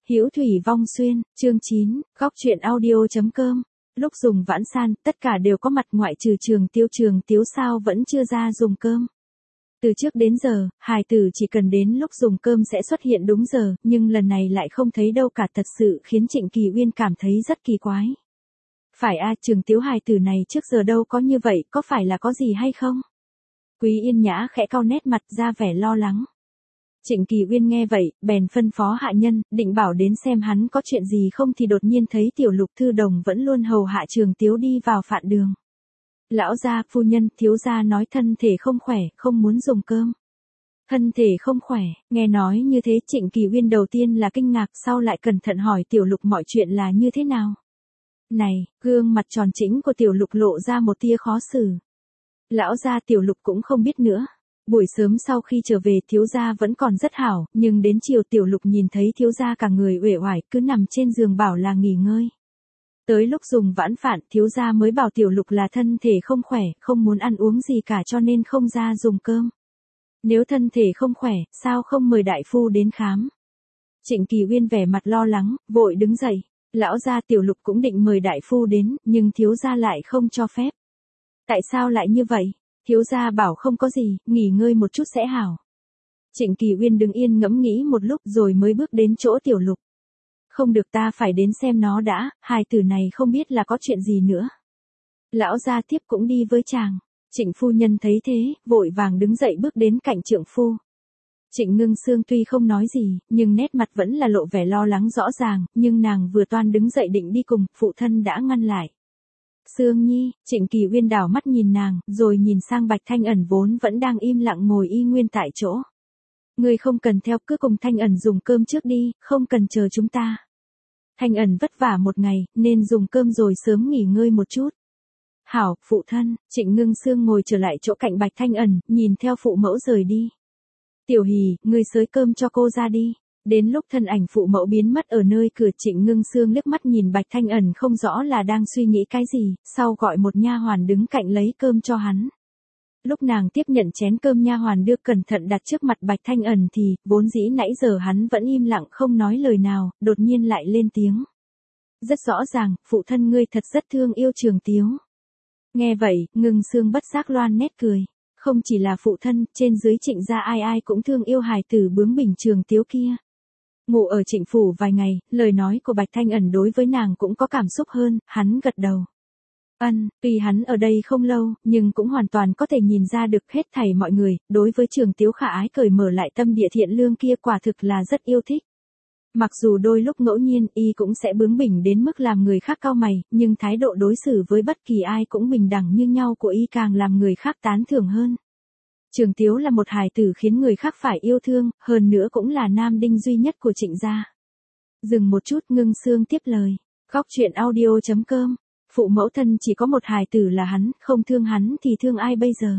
Hữu thủy vong xuyên, chương 9, góc truyện audio.com. Lúc dùng vãn san, tất cả đều có mặt ngoại trừ Trường Tiếu sao vẫn chưa ra dùng cơm. Từ trước đến giờ, hài tử chỉ cần đến lúc dùng cơm sẽ xuất hiện đúng giờ, nhưng lần này lại không thấy đâu cả, thật sự khiến Trịnh Kỳ Uyên cảm thấy rất kỳ quái. Phải Trường Tiếu hài tử này trước giờ đâu có như vậy, có phải là có gì hay không? Quý Yên Nhã khẽ cau nét mặt ra vẻ lo lắng. Trịnh Kỳ Uyên nghe vậy, bèn phân phó hạ nhân, định bảo đến xem hắn có chuyện gì không thì đột nhiên thấy Tiểu Lục Thư Đồng vẫn luôn hầu hạ Trường Tiếu đi vào phạn đường. Lão gia, phu nhân, thiếu gia nói thân thể không khỏe, không muốn dùng cơm. Thân thể không khỏe, nghe nói như thế Trịnh Kỳ Uyên đầu tiên là kinh ngạc, sau lại cẩn thận hỏi Tiểu Lục mọi chuyện là như thế nào. Này, gương mặt tròn trĩnh của Tiểu Lục lộ ra một tia khó xử. Lão gia, Tiểu Lục cũng không biết nữa. Buổi sớm sau khi trở về thiếu gia vẫn còn rất hảo, nhưng đến chiều Tiểu Lục nhìn thấy thiếu gia cả người uể oải cứ nằm trên giường bảo là nghỉ ngơi. Tới lúc dùng vãn phạn thiếu gia mới bảo Tiểu Lục là thân thể không khỏe, không muốn ăn uống gì cả cho nên không ra dùng cơm. Nếu thân thể không khỏe, sao không mời đại phu đến khám? Trịnh Kỳ Uyên vẻ mặt lo lắng, vội đứng dậy. Lão gia, Tiểu Lục cũng định mời đại phu đến, nhưng thiếu gia lại không cho phép. Tại sao lại như vậy? Thiếu gia bảo không có gì, nghỉ ngơi một chút sẽ hảo. Trịnh Kỳ Uyên đứng yên ngẫm nghĩ một lúc rồi mới bước đến chỗ Tiểu Lục. Không được, ta phải đến xem nó đã, hài tử này không biết là có chuyện gì nữa. Lão gia tiếp cũng đi với chàng. Trịnh phu nhân thấy thế, vội vàng đứng dậy bước đến cạnh trượng phu. Trịnh Ngưng Sương tuy không nói gì, nhưng nét mặt vẫn là lộ vẻ lo lắng rõ ràng, nhưng nàng vừa toan đứng dậy định đi cùng, phụ thân đã ngăn lại. Sương Nhi, Trịnh Kỳ Uyên đảo mắt nhìn nàng, rồi nhìn sang Bạch Thanh Ẩn vốn vẫn đang im lặng ngồi y nguyên tại chỗ. Ngươi không cần theo, cứ cùng Thanh Ẩn dùng cơm trước đi, không cần chờ chúng ta. Thanh Ẩn vất vả một ngày, nên dùng cơm rồi sớm nghỉ ngơi một chút. Hảo, phụ thân. Trịnh Ngưng Sương ngồi trở lại chỗ cạnh Bạch Thanh Ẩn, nhìn theo phụ mẫu rời đi. Tiểu Hỷ, ngươi xới cơm cho cô ra đi. Đến lúc thân ảnh phụ mẫu biến mất ở nơi cửa, Trịnh Ngưng Sương liếc mắt nhìn Bạch Thanh Ẩn không rõ là đang suy nghĩ cái gì, sau gọi một nha hoàn đứng cạnh lấy cơm cho hắn. Lúc nàng tiếp nhận chén cơm nha hoàn đưa cẩn thận đặt trước mặt Bạch Thanh Ẩn thì, vốn dĩ nãy giờ hắn vẫn im lặng không nói lời nào, đột nhiên lại lên tiếng. Rất rõ ràng, phụ thân ngươi thật rất thương yêu Trường Tiếu. Nghe vậy, Ngưng Sương bất giác loan nét cười. Không chỉ là phụ thân, trên dưới Trịnh gia ai ai cũng thương yêu hài tử bướng bỉnh Trường Tiếu kia. Ngủ ở Trịnh phủ vài ngày, lời nói của Bạch Thanh Ẩn đối với nàng cũng có cảm xúc hơn, hắn gật đầu. Tuy hắn ở đây không lâu, nhưng cũng hoàn toàn có thể nhìn ra được hết thảy mọi người, đối với Trường Tiếu khả ái cởi mở lại tâm địa thiện lương kia quả thực là rất yêu thích. Mặc dù đôi lúc ngẫu nhiên y cũng sẽ bướng bỉnh đến mức làm người khác cau mày, nhưng thái độ đối xử với bất kỳ ai cũng bình đẳng như nhau của y càng làm người khác tán thưởng hơn. Trường Tiếu là một hài tử khiến người khác phải yêu thương, hơn nữa cũng là nam đinh duy nhất của Trịnh gia. Dừng một chút, Ngưng Sương tiếp lời. Góc truyện audio.com. Phụ mẫu thân chỉ có một hài tử là hắn, không thương hắn thì thương ai bây giờ?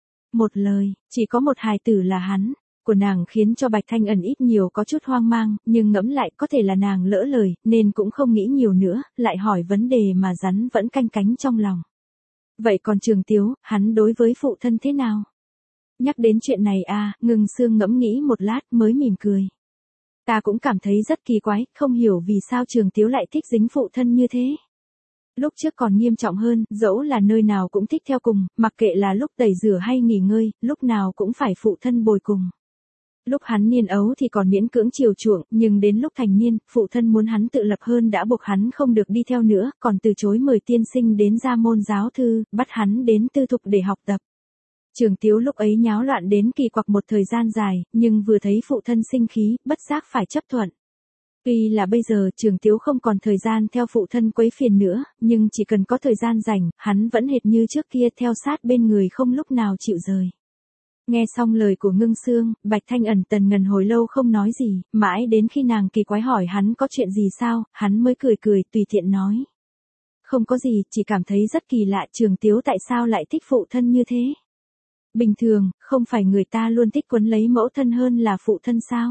Một lời, chỉ có một hài tử là hắn, của nàng khiến cho Bạch Thanh Ẩn ít nhiều có chút hoang mang, nhưng ngẫm lại có thể là nàng lỡ lời, nên cũng không nghĩ nhiều nữa, lại hỏi vấn đề mà rắn vẫn canh cánh trong lòng. Vậy còn Trường Tiếu, hắn đối với phụ thân thế nào? Nhắc đến chuyện này Ngưng Sương ngẫm nghĩ một lát mới mỉm cười. Ta cũng cảm thấy rất kỳ quái, không hiểu vì sao Trường Tiếu lại thích dính phụ thân như thế. Lúc trước còn nghiêm trọng hơn, dẫu là nơi nào cũng thích theo cùng, mặc kệ là lúc tẩy rửa hay nghỉ ngơi, lúc nào cũng phải phụ thân bồi cùng. Lúc hắn niên ấu thì còn miễn cưỡng chiều chuộng, nhưng đến lúc thành niên, phụ thân muốn hắn tự lập hơn đã buộc hắn không được đi theo nữa, còn từ chối mời tiên sinh đến gia môn giáo thư, bắt hắn đến tư thục để học tập. Trường Tiếu lúc ấy nháo loạn đến kỳ quặc một thời gian dài, nhưng vừa thấy phụ thân sinh khí, bất giác phải chấp thuận. Tuy là bây giờ Trường Tiếu không còn thời gian theo phụ thân quấy phiền nữa, nhưng chỉ cần có thời gian rảnh, hắn vẫn hệt như trước kia theo sát bên người không lúc nào chịu rời. Nghe xong lời của Ngưng Sương, Bạch Thanh Ẩn tần ngần hồi lâu không nói gì, mãi đến khi nàng kỳ quái hỏi hắn có chuyện gì sao, hắn mới cười cười tùy tiện nói. Không có gì, chỉ cảm thấy rất kỳ lạ Trường Tiếu tại sao lại thích phụ thân như thế. Bình thường, không phải người ta luôn thích quấn lấy mẫu thân hơn là phụ thân sao?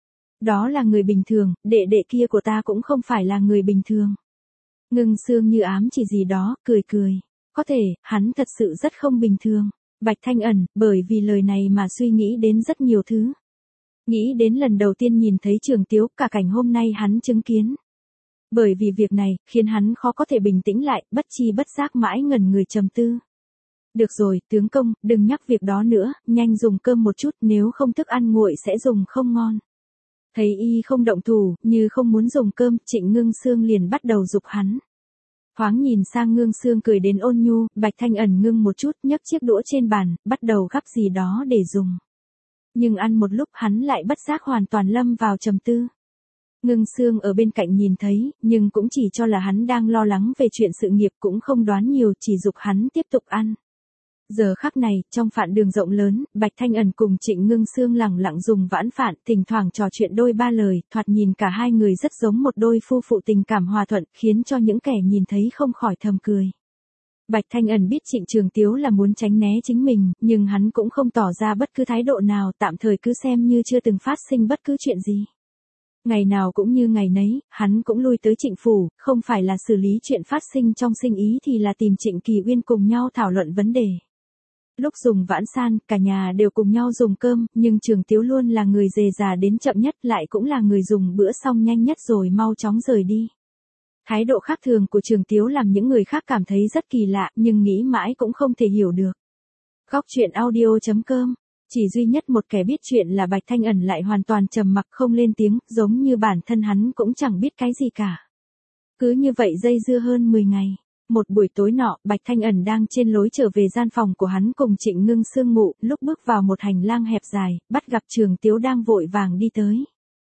Đó là người bình thường, đệ đệ kia của ta cũng không phải là người bình thường. Ngưng Sương như ám chỉ gì đó, cười cười. Có thể, hắn thật sự rất không bình thường. Bạch Thanh Ẩn, bởi vì lời này mà suy nghĩ đến rất nhiều thứ. Nghĩ đến lần đầu tiên nhìn thấy Trường Tiếu, cả cảnh hôm nay hắn chứng kiến. Bởi vì việc này, khiến hắn khó có thể bình tĩnh lại, bất chi bất giác mãi ngẩn người trầm tư. Được rồi, tướng công, đừng nhắc việc đó nữa, nhanh dùng cơm một chút, nếu không thức ăn nguội sẽ dùng không ngon. Thấy y không động thủ, như không muốn dùng cơm, Trịnh Ngưng Sương liền bắt đầu giục hắn. Thoáng nhìn sang Ngưng Sương cười đến ôn nhu, Bạch Thanh Ẩn ngưng một chút, nhấc chiếc đũa trên bàn, bắt đầu gắp gì đó để dùng. Nhưng ăn một lúc hắn lại bất giác hoàn toàn lâm vào trầm tư. Ngưng Sương ở bên cạnh nhìn thấy, nhưng cũng chỉ cho là hắn đang lo lắng về chuyện sự nghiệp, cũng không đoán nhiều, chỉ giục hắn tiếp tục ăn. Giờ khắc này, trong phạn đường rộng lớn, Bạch Thanh Ẩn cùng Trịnh Ngưng Sương lẳng lặng dùng vãn phạn, thỉnh thoảng trò chuyện đôi ba lời, thoạt nhìn cả hai người rất giống một đôi phu phụ tình cảm hòa thuận, khiến cho những kẻ nhìn thấy không khỏi thầm cười. Bạch Thanh Ẩn biết Trịnh Trường Tiếu là muốn tránh né chính mình, nhưng hắn cũng không tỏ ra bất cứ thái độ nào, tạm thời cứ xem như chưa từng phát sinh bất cứ chuyện gì. Ngày nào cũng như ngày nấy, hắn cũng lui tới Trịnh phủ, không phải là xử lý chuyện phát sinh trong sinh ý thì là tìm Trịnh Kỳ Uyên cùng nhau thảo luận vấn đề. Lúc dùng vãn san, cả nhà đều cùng nhau dùng cơm, nhưng Trường Tiếu luôn là người dề già đến chậm nhất, lại cũng là người dùng bữa xong nhanh nhất rồi mau chóng rời đi. Thái độ khác thường của Trường Tiếu làm những người khác cảm thấy rất kỳ lạ, nhưng nghĩ mãi cũng không thể hiểu được. Góc truyện audio.com. Chỉ duy nhất một kẻ biết chuyện là Bạch Thanh Ẩn lại hoàn toàn trầm mặc không lên tiếng, giống như bản thân hắn cũng chẳng biết cái gì cả. Cứ như vậy dây dưa hơn 10 ngày. Một buổi tối nọ, Bạch Thanh Ẩn đang trên lối trở về gian phòng của hắn cùng Trịnh Ngưng Sương ngủ, lúc bước vào một hành lang hẹp dài, bắt gặp Trường Tiếu đang vội vàng đi tới.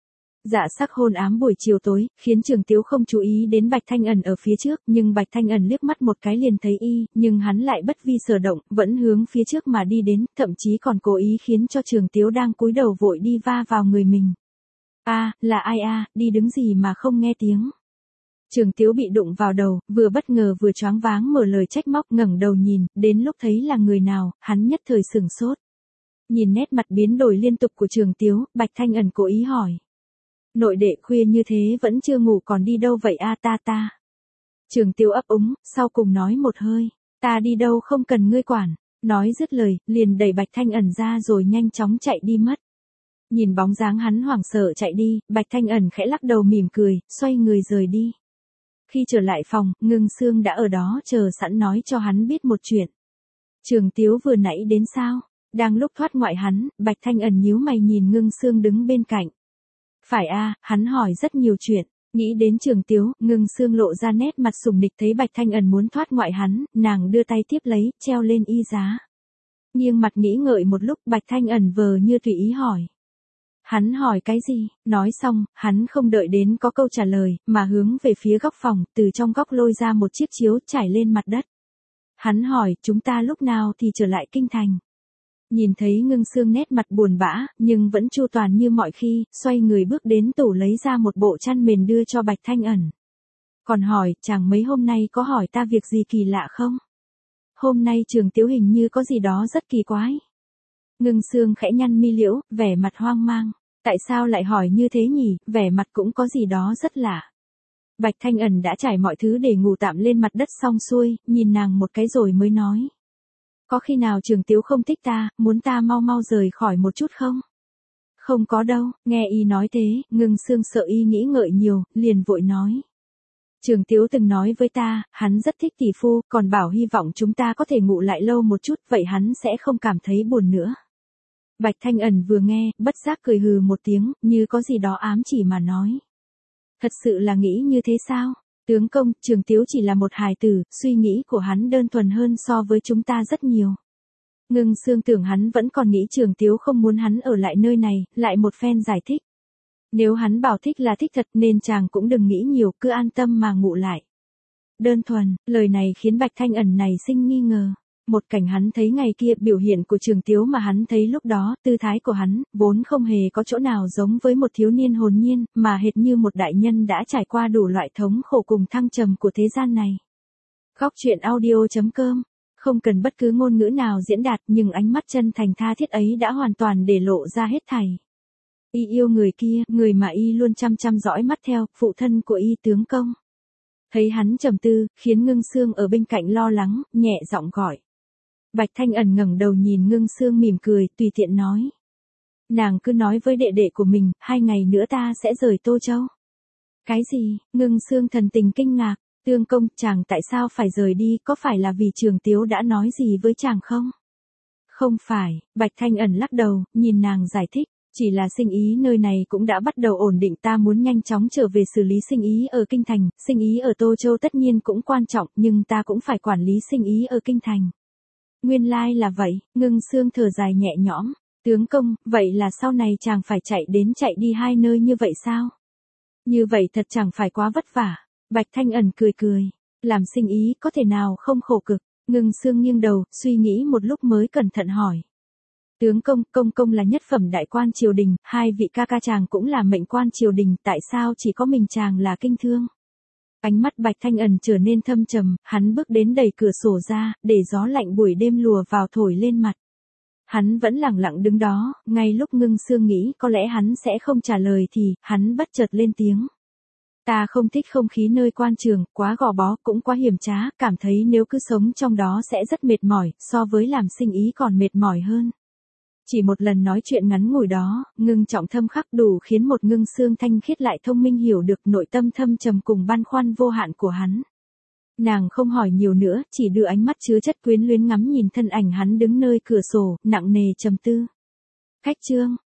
Dạ sắc hôn ám buổi chiều tối, khiến Trường Tiếu không chú ý đến Bạch Thanh Ẩn ở phía trước, nhưng Bạch Thanh Ẩn liếc mắt một cái liền thấy y, nhưng hắn lại bất vi sở động, vẫn hướng phía trước mà đi đến, thậm chí còn cố ý khiến cho Trường Tiếu đang cúi đầu vội đi va vào người mình. Là ai đi đứng gì mà không nghe tiếng. Trường Tiếu bị đụng vào đầu, vừa bất ngờ vừa choáng váng mở lời trách móc, ngẩng đầu nhìn, đến lúc thấy là người nào, hắn nhất thời sửng sốt. Nhìn nét mặt biến đổi liên tục của Trường Tiếu, Bạch Thanh Ẩn cố ý hỏi. Nội đệ khuya như thế vẫn chưa ngủ còn đi đâu vậy ta. Trường Tiếu ấp úng, sau cùng nói một hơi, ta đi đâu không cần ngươi quản, nói dứt lời, liền đẩy Bạch Thanh Ẩn ra rồi nhanh chóng chạy đi mất. Nhìn bóng dáng hắn hoảng sợ chạy đi, Bạch Thanh Ẩn khẽ lắc đầu mỉm cười, xoay người rời đi. Khi trở lại phòng, Ngưng Sương đã ở đó chờ sẵn nói cho hắn biết một chuyện. Trường Tiếu vừa nãy đến sao? Đang lúc thoát ngoại hắn, Bạch Thanh Ẩn nhíu mày nhìn Ngưng Sương đứng bên cạnh. Phải hắn hỏi rất nhiều chuyện. Nghĩ đến Trường Tiếu, Ngưng Sương lộ ra nét mặt sùng nịch, thấy Bạch Thanh Ẩn muốn thoát ngoại hắn, nàng đưa tay tiếp lấy, treo lên y giá. Nghiêng mặt nghĩ ngợi một lúc, Bạch Thanh Ẩn vờ như tùy ý hỏi. Hắn hỏi cái gì? Nói xong, hắn không đợi đến có câu trả lời, mà hướng về phía góc phòng, từ trong góc lôi ra một chiếc chiếu trải lên mặt đất. Hắn hỏi, chúng ta lúc nào thì trở lại kinh thành? Nhìn thấy Ngưng Sương nét mặt buồn bã, nhưng vẫn chu toàn như mọi khi, xoay người bước đến tủ lấy ra một bộ chăn mền đưa cho Bạch Thanh Ẩn. Còn hỏi, chàng mấy hôm nay có hỏi ta việc gì kỳ lạ không? Hôm nay Trường Tiếu hình như có gì đó rất kỳ quái. Ngưng Sương khẽ nhăn mi liễu, vẻ mặt hoang mang. Tại sao lại hỏi như thế nhỉ, vẻ mặt cũng có gì đó rất lạ. Bạch Thanh Ẩn đã trải mọi thứ để ngủ tạm lên mặt đất xong xuôi, nhìn nàng một cái rồi mới nói. Có khi nào Trường Tiếu không thích ta, muốn ta mau mau rời khỏi một chút không? Không có đâu, nghe y nói thế, Ngưng Sương sợ y nghĩ ngợi nhiều, liền vội nói. Trường Tiếu từng nói với ta, hắn rất thích tỷ phu, còn bảo hy vọng chúng ta có thể ngủ lại lâu một chút, vậy hắn sẽ không cảm thấy buồn nữa. Bạch Thanh Ẩn vừa nghe, bất giác cười hừ một tiếng, như có gì đó ám chỉ mà nói. Thật sự là nghĩ như thế sao? Tướng công, Trường Tiếu chỉ là một hài tử, suy nghĩ của hắn đơn thuần hơn so với chúng ta rất nhiều. Ngưng Sương tưởng hắn vẫn còn nghĩ Trường Tiếu không muốn hắn ở lại nơi này, lại một phen giải thích. Nếu hắn bảo thích là thích thật nên chàng cũng đừng nghĩ nhiều, cứ an tâm mà ngủ lại. Đơn thuần, lời này khiến Bạch Thanh Ẩn này sinh nghi ngờ. Một cảnh hắn thấy ngày kia, biểu hiện của Trường Tiếu mà hắn thấy lúc đó, tư thái của hắn, vốn không hề có chỗ nào giống với một thiếu niên hồn nhiên, mà hệt như một đại nhân đã trải qua đủ loại thống khổ cùng thăng trầm của thế gian này. Góc truyện audio.com. Không cần bất cứ ngôn ngữ nào diễn đạt, nhưng ánh mắt chân thành tha thiết ấy đã hoàn toàn để lộ ra hết thảy. Y yêu người kia, người mà y luôn chăm chăm dõi mắt theo, phụ thân của y tướng công. Thấy hắn trầm tư, khiến Ngưng Sương ở bên cạnh lo lắng, nhẹ giọng gọi. Bạch Thanh Ẩn ngẩng đầu nhìn Ngưng Sương mỉm cười, tùy tiện nói. Nàng cứ nói với đệ đệ của mình, 2 ngày nữa ta sẽ rời Tô Châu. Cái gì? Ngưng Sương thần tình kinh ngạc. Tương công, chàng tại sao phải rời đi, có phải là vì Trường Tiếu đã nói gì với chàng không? Không phải, Bạch Thanh Ẩn lắc đầu, nhìn nàng giải thích. Chỉ là sinh ý nơi này cũng đã bắt đầu ổn định, ta muốn nhanh chóng trở về xử lý sinh ý ở Kinh Thành, sinh ý ở Tô Châu tất nhiên cũng quan trọng, nhưng ta cũng phải quản lý sinh ý ở Kinh Thành. Nguyên lai là vậy, Ngưng Sương thở dài nhẹ nhõm. Tướng công, vậy là sau này chàng phải chạy đến chạy đi 2 nơi như vậy sao? Như vậy thật chẳng phải quá vất vả. Bạch Thanh Ẩn cười cười. Làm sinh ý có thể nào không khổ cực? Ngưng Sương nghiêng đầu, suy nghĩ một lúc mới cẩn thận hỏi. Tướng công, công là nhất phẩm đại quan triều đình, 2 vị ca ca chàng cũng là mệnh quan triều đình, tại sao chỉ có mình chàng là kinh thương? Ánh mắt Bạch Thanh Ẩn trở nên thâm trầm, hắn bước đến đẩy cửa sổ ra, để gió lạnh buổi đêm lùa vào thổi lên mặt. Hắn vẫn lặng lặng đứng đó, ngay lúc Ngưng Sương nghĩ có lẽ hắn sẽ không trả lời thì, hắn bất chợt lên tiếng. Ta không thích không khí nơi quan trường, quá gò bó, cũng quá hiểm trá, cảm thấy nếu cứ sống trong đó sẽ rất mệt mỏi, so với làm sinh ý còn mệt mỏi hơn. Chỉ một lần nói chuyện ngắn ngủi đó, Ngưng Trọng thâm khắc đủ khiến một Ngưng Sương thanh khiết lại thông minh hiểu được nội tâm thâm trầm cùng băn khoăn vô hạn của hắn. Nàng không hỏi nhiều nữa, chỉ đưa ánh mắt chứa chất quyến luyến ngắm nhìn thân ảnh hắn đứng nơi cửa sổ, nặng nề trầm tư. Khách chương.